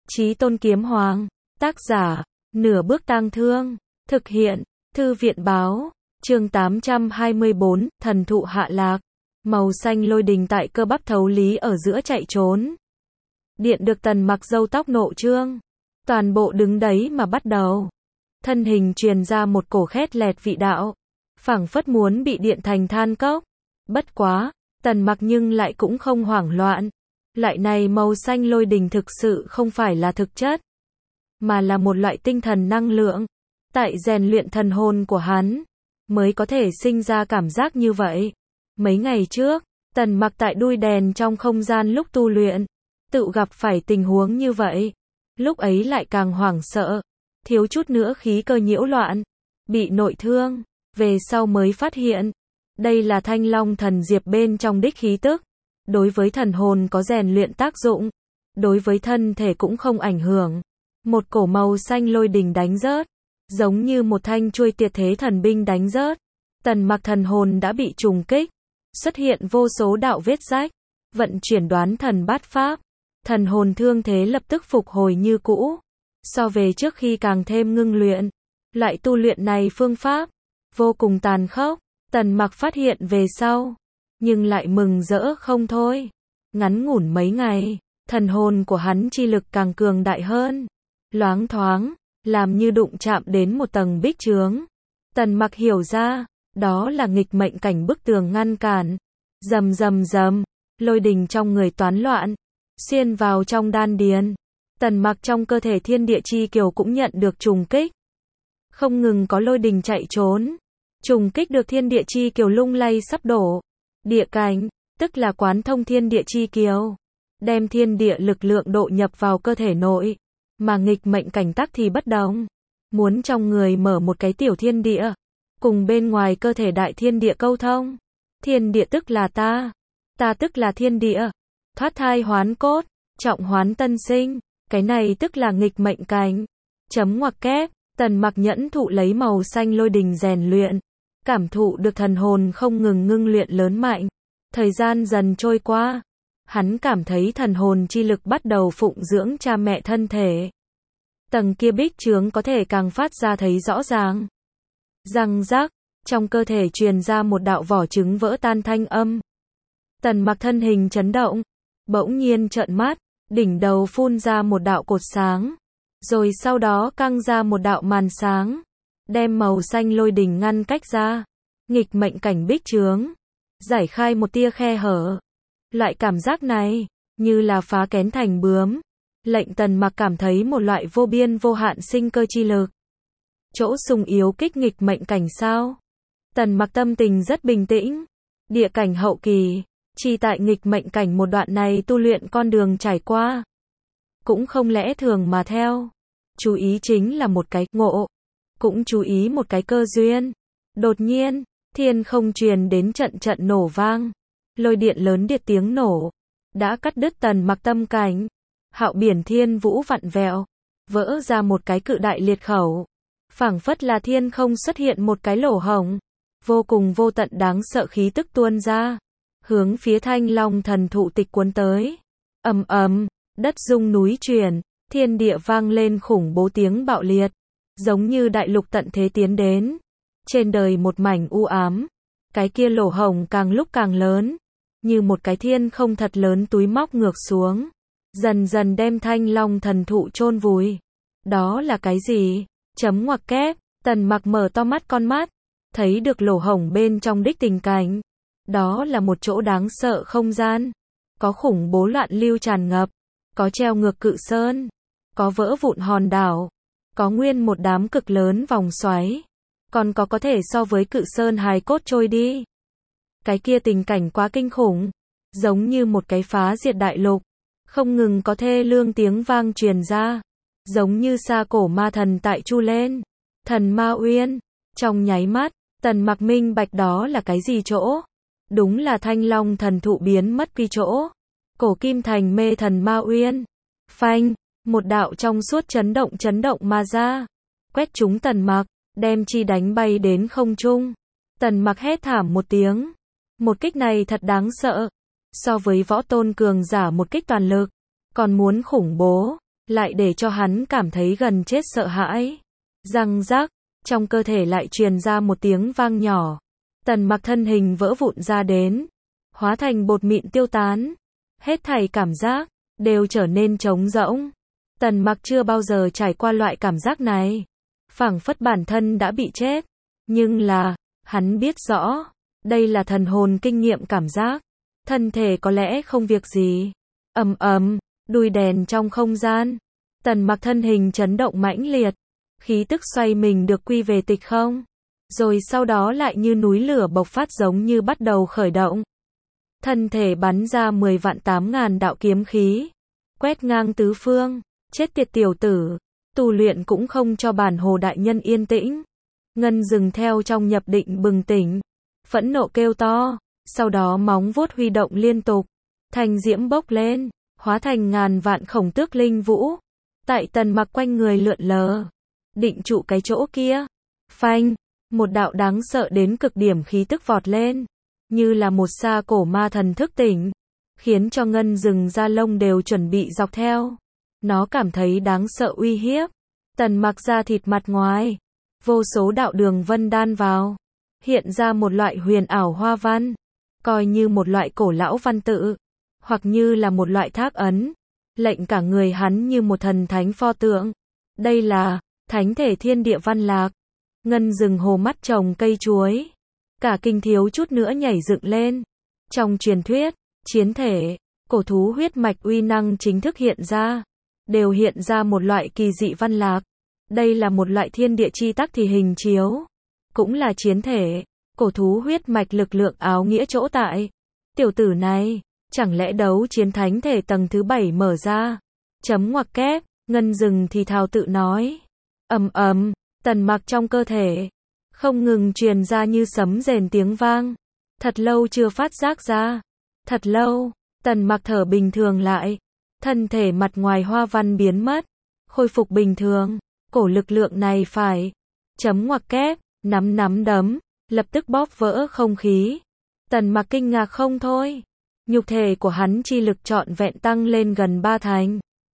Chí Tôn Kiếm Hoàng. Tác giả, Nửa Bước Tang Thương. Thực hiện, Thư viện báo. Chương 824, Thần Thụ Hạ Lạc. Màu xanh lôi đình tại cơ bắp thấu lý ở giữa chạy trốn. Điện được Tần Mặc râu tóc nộ trương. Toàn bộ đứng đấy mà bắt đầu. Thân hình truyền ra một cổ khét lẹt vị đạo. Phảng phất muốn bị điện thành than cốc. Bất quá, Tần Mặc nhưng lại cũng không hoảng loạn. Loại này màu xanh lôi đình thực sự không phải là thực chất, mà là một loại tinh thần năng lượng. Tại rèn luyện thần hồn của hắn, mới có thể sinh ra cảm giác như vậy. Mấy ngày trước, Tần Mặc tại đuôi đèn trong không gian lúc tu luyện, tự gặp phải tình huống như vậy. Lúc ấy lại càng hoảng sợ, thiếu chút nữa khí cơ nhiễu loạn, bị nội thương. Về sau mới phát hiện, đây là Thanh Long thần diệp bên trong đích khí tức. Đối với thần hồn có rèn luyện tác dụng, đối với thân thể cũng không ảnh hưởng. Một cổ màu xanh lôi đình đánh rớt, giống như một thanh chuôi tuyệt thế thần binh đánh rớt. Tần Mặc thần hồn đã bị trùng kích, xuất hiện vô số đạo vết rách, vận chuyển đoán thần bát pháp. Thần hồn thương thế lập tức phục hồi như cũ, so về trước khi càng thêm ngưng luyện. Loại tu luyện này phương pháp vô cùng tàn khốc, Tần Mặc phát hiện về sau, nhưng lại mừng rỡ không thôi. Ngắn ngủn mấy ngày, thần hồn của hắn chi lực càng cường đại hơn, loáng thoáng, làm như đụng chạm đến một tầng bích chướng. Tần Mặc hiểu ra, đó là nghịch mệnh cảnh bức tường ngăn cản. Rầm rầm rầm, lôi đình trong người toán loạn, xuyên vào trong đan điền. Tần Mặc trong cơ thể thiên địa chi kiều cũng nhận được trùng kích. Không ngừng có lôi đình chạy trốn, trùng kích được thiên địa chi kiều lung lay sắp đổ. Địa cảnh, tức là quán thông thiên địa chi kiều, đem thiên địa lực lượng độ nhập vào cơ thể nội, mà nghịch mệnh cảnh tắc thì bất đồng. Muốn trong người mở một cái tiểu thiên địa, cùng bên ngoài cơ thể đại thiên địa câu thông. Thiên địa tức là ta, ta tức là thiên địa, thoát thai hoán cốt, trọng hoán tân sinh, cái này tức là nghịch mệnh cảnh. Chấm ngoặc kép, Tần Mặc nhẫn thụ lấy màu xanh lôi đình rèn luyện, cảm thụ được thần hồn không ngừng ngưng luyện lớn mạnh. Thời gian dần trôi qua, hắn cảm thấy thần hồn chi lực bắt đầu phụng dưỡng cha mẹ thân thể. Tầng kia bích chướng có thể càng phát ra thấy rõ ràng. Răng rắc, trong cơ thể truyền ra một đạo vỏ trứng vỡ tan thanh âm. Tần Mặc thân hình chấn động, bỗng nhiên trợn mắt, đỉnh đầu phun ra một đạo cột sáng, rồi sau đó căng ra một đạo màn sáng, đem màu xanh lôi đình ngăn cách ra. Nghịch mệnh cảnh bích chướng, giải khai một tia khe hở. Loại cảm giác này, như là phá kén thành bướm, lệnh Tần Mặc cảm thấy một loại vô biên vô hạn sinh cơ chi lực. Chỗ sung yếu kích nghịch mệnh cảnh sao? Tần Mặc tâm tình rất bình tĩnh. Địa cảnh hậu kỳ, chỉ tại nghịch mệnh cảnh một đoạn này tu luyện con đường trải qua, cũng không lẽ thường mà theo. Chú ý chính là một cái ngộ, cũng chú ý một cái cơ duyên. Đột nhiên, thiên không truyền đến trận trận nổ vang, lôi điện lớn điệt tiếng nổ, đã cắt đứt Tần Mặc tâm cảnh. Hạo biển thiên vũ vặn vẹo, vỡ ra một cái cự đại liệt khẩu, phảng phất là thiên không xuất hiện một cái lỗ hổng, vô cùng vô tận đáng sợ khí tức tuôn ra, hướng phía Thanh Long thần thụ tịch cuốn tới. Ầm ầm, đất rung núi chuyển, thiên địa vang lên khủng bố tiếng bạo liệt, giống như đại lục tận thế tiến đến. Trên đời một mảnh u ám, cái kia lỗ hổng càng lúc càng lớn, như một cái thiên không thật lớn túi móc ngược xuống, dần dần đem Thanh Long thần thụ chôn vùi. Đó là cái gì? Chấm ngoặc kép, Tần Mặc mở to mắt con mắt, thấy được lỗ hổng bên trong đích tình cảnh. Đó là một chỗ đáng sợ không gian, có khủng bố loạn lưu tràn ngập, có treo ngược cự sơn, có vỡ vụn hòn đảo, có nguyên một đám cực lớn vòng xoáy, còn có thể so với cự sơn hài cốt trôi đi. Cái kia tình cảnh quá kinh khủng, giống như một cái phá diệt đại lục, không ngừng có thê lương tiếng vang truyền ra, giống như xa cổ ma thần tại chu lên. Thần Ma Uyên, trong nháy mắt, Tần Mặc minh bạch đó là cái gì chỗ. Đúng là Thanh Long thần thụ biến mất quy chỗ. Cổ kim thành mê thần Ma Uyên. Phanh, một đạo trong suốt chấn động mà ra, quét trúng Tần Mặc, đem chi đánh bay đến không trung. Tần Mặc hét thảm một tiếng. Một kích này thật đáng sợ, so với võ tôn cường giả một kích toàn lực còn muốn khủng bố. lại để cho hắn cảm thấy gần chết sợ hãi. Răng rác, trong cơ thể lại truyền ra một tiếng vang nhỏ. Tần Mặc thân hình vỡ vụn ra đến, hóa thành bột mịn tiêu tán. Hết thảy cảm giác đều trở nên trống rỗng. Tần Mặc chưa bao giờ trải qua loại cảm giác này, phảng phất bản thân đã bị chết. Nhưng là, hắn biết rõ, đây là thần hồn kinh nghiệm cảm giác. Thân thể có lẽ không việc gì. Ầm ầm, đuôi đèn trong không gian. Tần Mặc thân hình chấn động mãnh liệt, khí tức xoay mình được quy về tịch không. Rồi sau đó lại như núi lửa bộc phát giống như bắt đầu khởi động. Thân thể bắn ra 10 vạn 8 ngàn đạo kiếm khí, quét ngang tứ phương. Chết tiệt tiểu tử, tu luyện cũng không cho bản hồ đại nhân yên tĩnh. Ngân dừng theo trong nhập định bừng tỉnh, phẫn nộ kêu to, sau đó móng vuốt huy động liên tục, thanh diễm bốc lên, hóa thành ngàn vạn khổng tước linh vũ, tại Tần Mặc quanh người lượn lờ, định trụ cái chỗ kia. Phanh, một đạo đáng sợ đến cực điểm khí tức vọt lên, như là một sa cổ ma thần thức tỉnh, khiến cho Ngân rừng da lông đều chuẩn bị dọc theo. Nó cảm thấy đáng sợ uy hiếp. Tần Mặc da thịt mặt ngoài, vô số đạo đường vân đan vào, hiện ra một loại huyền ảo hoa văn, coi như một loại cổ lão văn tự, hoặc như là một loại thác ấn, lệnh cả người hắn như một thần thánh pho tượng. Đây là thánh thể thiên địa văn lạc. Ngân rừng hồ mắt trồng cây chuối, cả kinh thiếu chút nữa nhảy dựng lên. Trong truyền thuyết, chiến thể, cổ thú huyết mạch uy năng chính thức hiện ra, đều hiện ra một loại kỳ dị văn lạc. Đây là một loại thiên địa chi tắc thì hình chiếu, cũng là chiến thể, cổ thú huyết mạch lực lượng áo nghĩa chỗ tại. Tiểu tử này, chẳng lẽ đấu chiến thánh thể tầng thứ 7 mở ra? Chấm ngoặc kép, Ngân rừng thì thào tự nói. Ầm ầm, Tần Mặc trong cơ thể không ngừng truyền ra như sấm rền tiếng vang. Thật lâu chưa phát giác ra. Thật lâu, Tần Mặc thở bình thường lại, thân thể mặt ngoài hoa văn biến mất, khôi phục bình thường. Cổ lực lượng này phải chấm ngoặc kép, nắm đấm, lập tức bóp vỡ không khí. Tần Mặc kinh ngạc không thôi. Nhục thể của hắn chi lực trọn vẹn tăng lên gần 3 thành.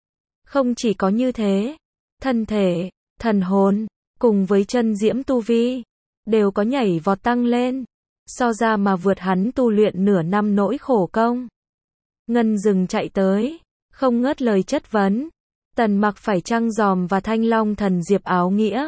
Không chỉ có như thế, thân thể, thần hồn, cùng với chân diễm tu vi, đều có nhảy vọt tăng lên, so ra mà vượt hắn tu luyện nửa năm nỗi khổ công. Ngân rừng chạy tới, không ngớt lời chất vấn. Tần Mặc phải chăng dòm và Thanh Long thần diệp áo nghĩa,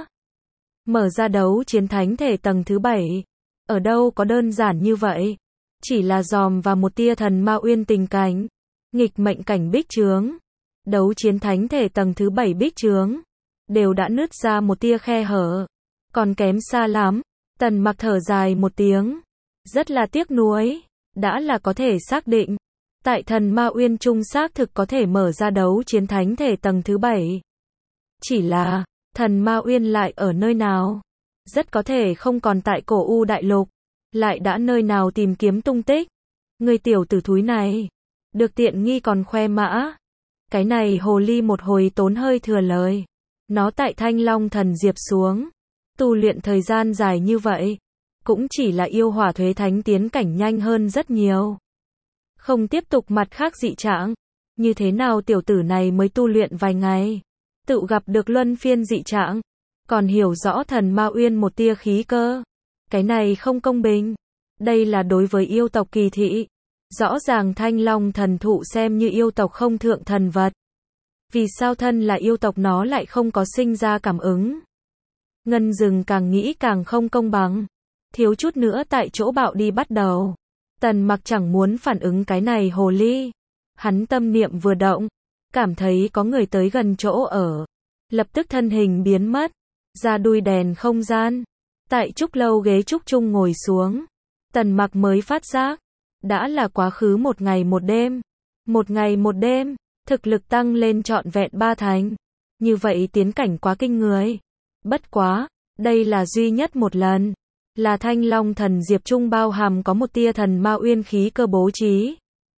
mở ra đấu chiến thánh thể tầng thứ 7. Ở đâu có đơn giản như vậy. Chỉ là dòm và một tia thần ma uyên tình cảnh, nghịch mệnh cảnh bích trướng, đấu chiến thánh thể tầng thứ 7 bích trướng, đều đã nứt ra một tia khe hở. Còn kém xa lắm. Tần Mặc thở dài một tiếng, rất là tiếc nuối. Đã là có thể xác định, tại thần ma uyên trung xác thực có thể mở ra đấu chiến thánh thể tầng thứ 7. Chỉ là, thần ma uyên lại ở nơi nào? Rất có thể không còn tại cổ u đại lục, lại đã nơi nào tìm kiếm tung tích. Người tiểu tử thúi này, được tiện nghi còn khoe mã. Cái này hồ ly một hồi tốn hơi thừa lời. Nó tại Thanh Long thần diệp xuống, tu luyện thời gian dài như vậy, cũng chỉ là yêu hỏa thuế thánh tiến cảnh nhanh hơn rất nhiều. Không tiếp tục mặt khác dị trạng. Như thế nào tiểu tử này mới tu luyện vài ngày, tự gặp được luân phiên dị trạng, còn hiểu rõ thần ma uyên một tia khí cơ. Cái này không công bình. Đây là đối với yêu tộc kỳ thị. Rõ ràng Thanh Long thần thụ xem như yêu tộc không thượng thần vật. Vì sao thân là yêu tộc nó lại không có sinh ra cảm ứng? Ngân rừng càng nghĩ càng không công bằng, thiếu chút nữa tại chỗ bạo đi bắt đầu. Tần Mặc chẳng muốn phản ứng cái này hồ ly. Hắn tâm niệm vừa động, cảm thấy có người tới gần chỗ ở, lập tức thân hình biến mất, ra đuôi đèn không gian. Tại trúc lâu ghế trúc chung ngồi xuống, Tần Mặc mới phát giác, đã là quá khứ một ngày một đêm. Một ngày một đêm, thực lực tăng lên trọn vẹn 3 thành. Như vậy tiến cảnh quá kinh người. Bất quá, đây là duy nhất một lần, là Thanh Long thần diệp trung bao hàm có một tia thần ma uyên khí cơ bố trí.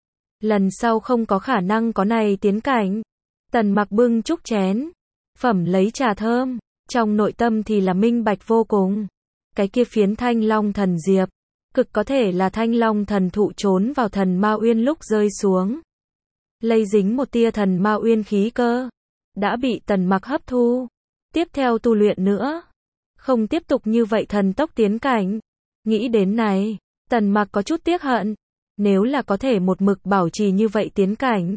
Lần sau không có khả năng có này tiến cảnh. Tần Mặc bưng chúc chén, phẩm lấy trà thơm, trong nội tâm thì là minh bạch vô cùng. Cái kia phiến Thanh Long thần diệp, cực có thể là Thanh Long thần thụ trốn vào thần ma uyên lúc rơi xuống, lây dính một tia thần ma uyên khí cơ. đã bị Tần Mặc hấp thu. Tiếp theo tu luyện nữa. Không tiếp tục như vậy thần tốc tiến cảnh. Nghĩ đến này, Tần Mặc có chút tiếc hận. Nếu là có thể một mực bảo trì như vậy tiến cảnh,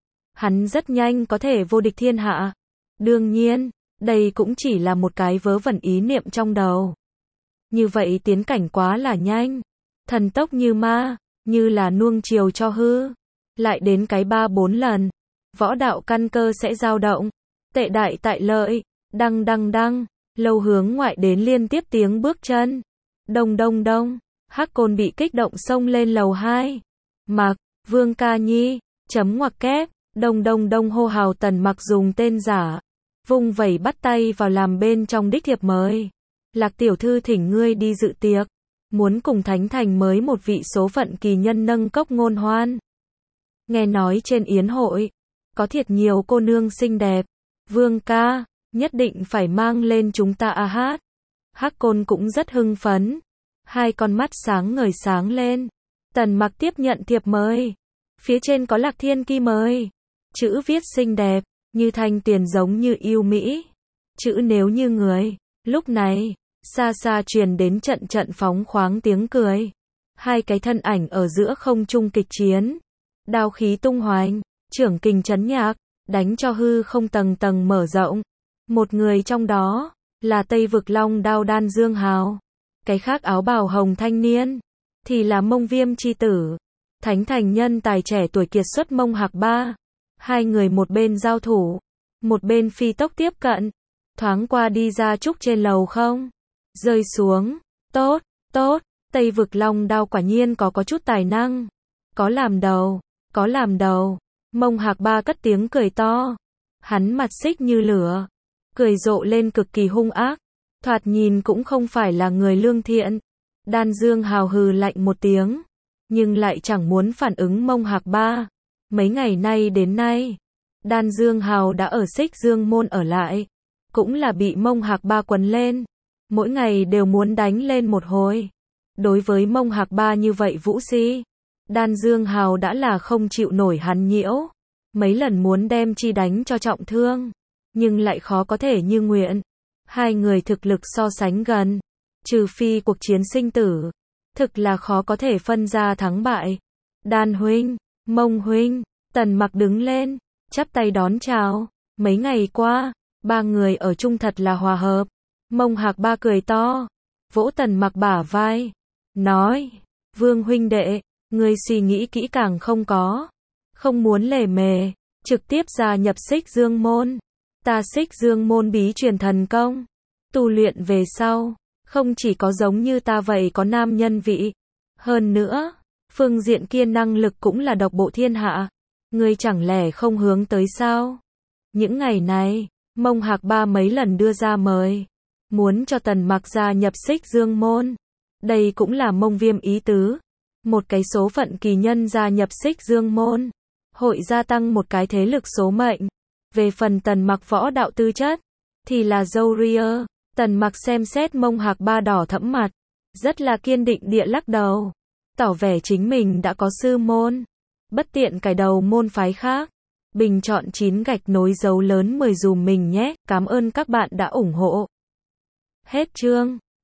hắn rất nhanh có thể vô địch thiên hạ. Đương nhiên, đây cũng chỉ là một cái vớ vẩn ý niệm trong đầu. Như vậy tiến cảnh quá là nhanh. Thần tốc như ma, như là nuông chiều cho hư. Lại đến cái 3-4 lần, võ đạo căn cơ sẽ dao động. Tệ đại tại lợi, đăng đăng đăng, lâu hướng ngoại đến liên tiếp tiếng bước chân. Đông đông đông, Hắc Côn bị kích động xông lên lầu 2. Mặc, Vương Ca Nhi, chấm ngoặc kép, đông đông đông hô hào. Tần Mặc dùng tên giả, vung vẩy bắt tay vào làm bên trong đích thiệp mời. Lạc tiểu thư thỉnh ngươi đi dự tiệc, muốn cùng Thánh Thành mới một vị số phận kỳ nhân nâng cốc ngôn hoan. Nghe nói trên yến hội, có thiệt nhiều cô nương xinh đẹp. Vương ca, nhất định phải mang lên chúng ta hát. Hắc Côn cũng rất hưng phấn. Hai con mắt sáng ngời sáng lên. Tần Mặc tiếp nhận thiệp mời. Phía trên có Lạc Thiên Ki mời. Chữ viết xinh đẹp, như thanh tiền giống như yêu mỹ. Chữ nếu như người. Lúc này, xa xa truyền đến trận trận phóng khoáng tiếng cười. Hai cái thân ảnh ở giữa không trung kịch chiến. Đao khí tung hoành, trưởng kình chấn nhạc, đánh cho hư không tầng tầng mở rộng. Một người trong đó, là Tây Vực Long Đao Đan Dương Hào. Cái khác áo bào hồng thanh niên, thì là Mông Viêm chi tử. Thánh Thành nhân tài trẻ tuổi kiệt xuất Mông Hạc Ba. Hai người một bên giao thủ, một bên phi tốc tiếp cận. Thoáng qua đi ra trúc trên lầu không. Rơi xuống, tốt, tốt, Tây Vực Long Đao quả nhiên có chút tài năng. Có làm đầu, có làm đầu. Mông Hạc Ba cất tiếng cười to. Hắn mặt xích như lửa, cười rộ lên cực kỳ hung ác. Thoạt nhìn cũng không phải là người lương thiện. Đan Dương Hào hừ lạnh một tiếng, nhưng lại chẳng muốn phản ứng Mông Hạc Ba. Mấy ngày nay đến nay, Đan Dương Hào đã ở Xích Dương Môn ở lại, cũng là bị Mông Hạc Ba quấn lên, mỗi ngày đều muốn đánh lên một hồi. Đối với Mông Hạc Ba như vậy vũ si, Đan Dương Hào đã là không chịu nổi hắn nhiễu, mấy lần muốn đem chi đánh cho trọng thương, nhưng lại khó có thể như nguyện. Hai người thực lực so sánh gần, trừ phi cuộc chiến sinh tử, thực là khó có thể phân ra thắng bại. Đan huynh, Mông huynh, Tần Mặc đứng lên, chắp tay đón chào. Mấy ngày qua, ba người ở chung thật là hòa hợp. Mông Hạc Ba cười to, vỗ Tần Mặc bả vai, nói, Vương huynh đệ, ngươi suy nghĩ kỹ càng không có? Không muốn lề mề, trực tiếp gia nhập Xích Dương Môn. Ta Xích Dương Môn bí truyền thần công, tu luyện về sau, không chỉ có giống như ta vậy có nam nhân vị, hơn nữa, phương diện kia năng lực cũng là độc bộ thiên hạ. Ngươi chẳng lẽ không hướng tới sao? Những ngày này, Mông Hạc Ba mấy lần đưa ra mời, muốn cho Tần Mặc gia nhập Xích Dương Môn. Đây cũng là Mông Viêm ý tứ. Một cái số phận kỳ nhân gia nhập Xích Dương Môn, hội gia tăng một cái thế lực số mệnh. Về phần Tần Mặc võ đạo tư chất, thì là dâu ria. Tần Mặc xem xét Mông Hạc Ba đỏ thẫm mặt, rất là kiên định địa lắc đầu, tỏ vẻ chính mình đã có sư môn, bất tiện cài đầu môn phái khác. Bình chọn 9 gạch nối dấu lớn 10 dùm mình nhé. Cảm ơn các bạn đã ủng hộ. Hết chương.